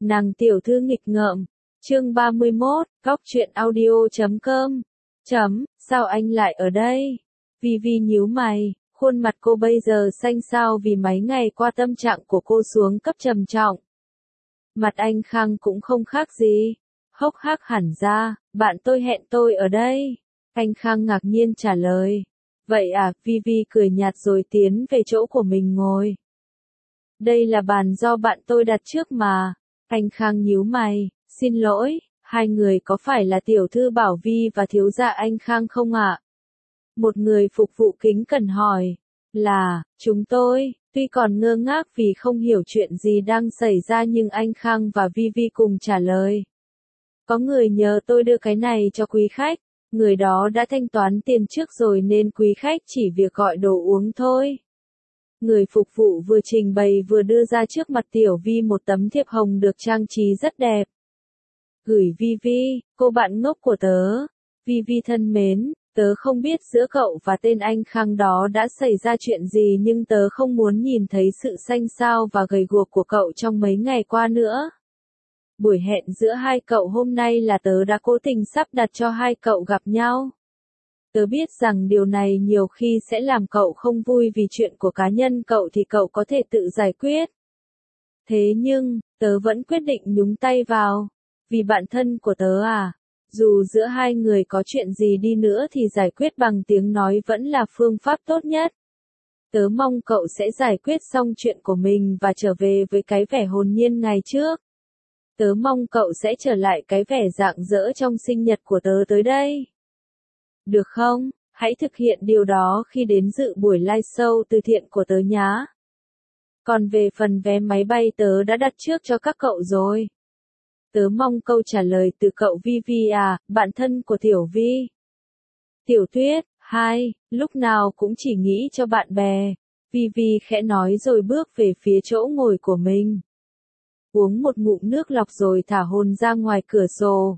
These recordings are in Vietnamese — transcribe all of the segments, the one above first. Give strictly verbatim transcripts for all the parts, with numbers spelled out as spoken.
Nàng tiểu thư nghịch ngợm. Chương ba mươi mốt, góc truyện audio chấm com. Chấm, sao anh lại ở đây? Vi Vi nhíu mày, khuôn mặt cô bây giờ xanh xao vì mấy ngày qua tâm trạng của cô xuống cấp trầm trọng. Mặt anh Khang cũng không khác gì, hốc hác hẳn ra, bạn tôi hẹn tôi ở đây. Anh Khang ngạc nhiên trả lời. Vậy à, Vi Vi cười nhạt rồi tiến về chỗ của mình ngồi. Đây là bàn do bạn tôi đặt trước mà. Anh Khang nhíu mày, xin lỗi, hai người có phải là tiểu thư Bảo Vi và thiếu gia anh Khang không ạ? Một người phục vụ kính cẩn hỏi. Là, chúng tôi, tuy còn ngơ ngác vì không hiểu chuyện gì đang xảy ra nhưng anh Khang và Vi Vi cùng trả lời. Có người nhờ tôi đưa cái này cho quý khách, người đó đã thanh toán tiền trước rồi nên quý khách chỉ việc gọi đồ uống thôi. Người phục vụ vừa trình bày vừa đưa ra trước mặt Tiểu Vi một tấm thiệp hồng được trang trí rất đẹp. Gửi Vi Vi, cô bạn ngốc của tớ. Vi Vi thân mến, tớ không biết giữa cậu và tên anh Khang đó đã xảy ra chuyện gì nhưng tớ không muốn nhìn thấy sự xanh xao và gầy guộc của cậu trong mấy ngày qua nữa. Buổi hẹn giữa hai cậu hôm nay là tớ đã cố tình sắp đặt cho hai cậu gặp nhau. Tớ biết rằng điều này nhiều khi sẽ làm cậu không vui vì chuyện của cá nhân cậu thì cậu có thể tự giải quyết. Thế nhưng, tớ vẫn quyết định nhúng tay vào. Vì bạn thân của tớ à, dù giữa hai người có chuyện gì đi nữa thì giải quyết bằng tiếng nói vẫn là phương pháp tốt nhất. Tớ mong cậu sẽ giải quyết xong chuyện của mình và trở về với cái vẻ hồn nhiên ngày trước. Tớ mong cậu sẽ trở lại cái vẻ rạng rỡ trong sinh nhật của tớ tới đây. Được không? Hãy thực hiện điều đó khi đến dự buổi live show từ thiện của tớ nhá. Còn về phần vé máy bay tớ đã đặt trước cho các cậu rồi. Tớ mong câu trả lời từ cậu Vi Vi à, bạn thân của Tiểu Vi. Tiểu Tuyết, hai, lúc nào cũng chỉ nghĩ cho bạn bè. Vi Vi khẽ nói rồi bước về phía chỗ ngồi của mình. Uống một ngụm nước lọc rồi thả hồn ra ngoài cửa sổ.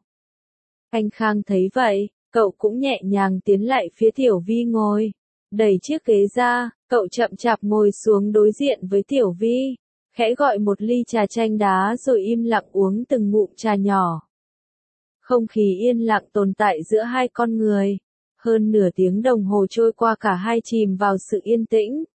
Anh Khang thấy vậy, cậu cũng nhẹ nhàng tiến lại phía Tiểu Vi ngồi. Đẩy chiếc ghế ra, cậu chậm chạp ngồi xuống đối diện với Tiểu Vi. Khẽ gọi một ly trà chanh đá rồi im lặng uống từng ngụm trà nhỏ. Không khí yên lặng tồn tại giữa hai con người. Hơn nửa tiếng đồng hồ trôi qua cả hai chìm vào sự yên tĩnh.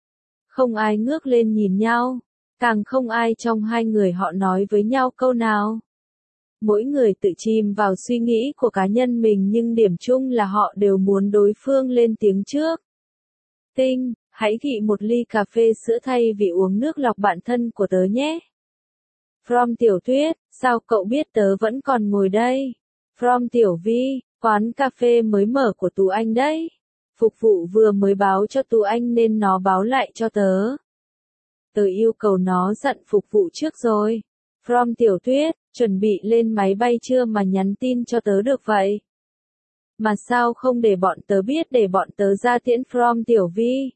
Không ai ngước lên nhìn nhau, càng không ai trong hai người họ nói với nhau câu nào. Mỗi người tự chìm vào suy nghĩ của cá nhân mình nhưng điểm chung là họ đều muốn đối phương lên tiếng trước. Tinh, hãy gị một ly cà phê sữa thay vì uống nước lọc bạn thân của tớ nhé. From Tiểu Tuyết, sao cậu biết tớ vẫn còn ngồi đây? From Tiểu Vi, quán cà phê mới mở của Tú Anh đấy. Phục vụ vừa mới báo cho Tú Anh nên nó báo lại cho tớ. Tớ yêu cầu nó dặn phục vụ trước rồi. From Tiểu Tuyết, chuẩn bị lên máy bay chưa mà nhắn tin cho tớ được vậy? Mà sao không để bọn tớ biết để bọn tớ ra tiễn From Tiểu Vi?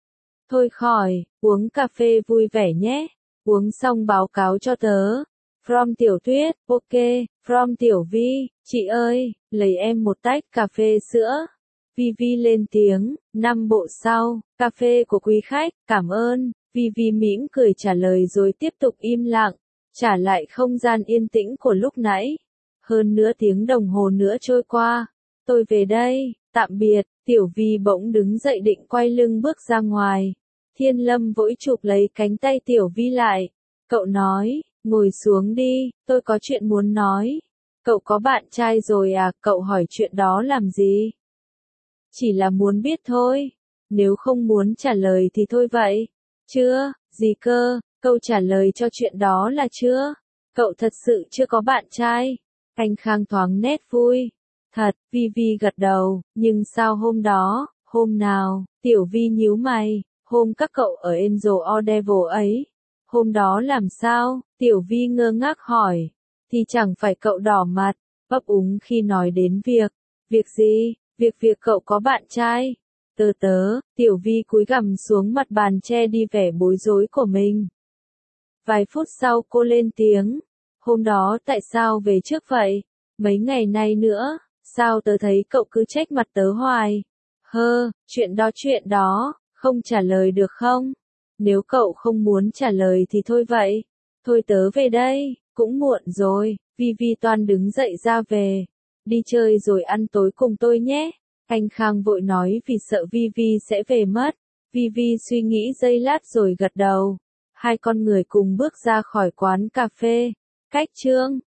Thôi khỏi, uống cà phê vui vẻ nhé. Uống xong báo cáo cho tớ. From Tiểu Tuyết, ok. From Tiểu Vi, chị ơi, lấy em một tách cà phê sữa. Vi Vi lên tiếng, năm bộ sau, cà phê của quý khách, cảm ơn. Vi Vi mỉm cười trả lời rồi tiếp tục im lặng, trả lại không gian yên tĩnh của lúc nãy. Hơn nửa tiếng đồng hồ nữa trôi qua. Tôi về đây, tạm biệt. Tiểu Vi bỗng đứng dậy định quay lưng bước ra ngoài. Thiên Lâm vội chụp lấy cánh tay Tiểu Vi lại. Cậu nói, ngồi xuống đi, tôi có chuyện muốn nói. Cậu có bạn trai rồi à, cậu hỏi chuyện đó làm gì? Chỉ là muốn biết thôi. Nếu không muốn trả lời thì thôi vậy. Chưa, gì cơ, câu trả lời cho chuyện đó là chưa. Cậu thật sự chưa có bạn trai. Anh Khang thoáng nét vui. Thật, Vi Vi gật đầu, nhưng sao hôm đó, hôm nào, Tiểu Vi nhíu mày, hôm các cậu ở Angel or Devil ấy. Hôm đó làm sao, Tiểu Vi ngơ ngác hỏi, thì chẳng phải cậu đỏ mặt, ấp úng khi nói đến việc, việc gì, việc việc cậu có bạn trai. Tớ tớ, Tiểu Vi cúi gằm xuống mặt bàn che đi vẻ bối rối của mình. Vài phút sau cô lên tiếng, hôm đó tại sao về trước vậy, mấy ngày nay nữa. Sao tớ thấy cậu cứ trách mặt tớ hoài? Hơ, chuyện đó chuyện đó, không trả lời được không? Nếu cậu không muốn trả lời thì thôi vậy. Thôi tớ về đây, cũng muộn rồi, Vi Vi toan đứng dậy ra về. Đi chơi rồi ăn tối cùng tôi nhé. Anh Khang vội nói vì sợ Vi Vi sẽ về mất. Vi Vi suy nghĩ giây lát rồi gật đầu. Hai con người cùng bước ra khỏi quán cà phê. Cách chương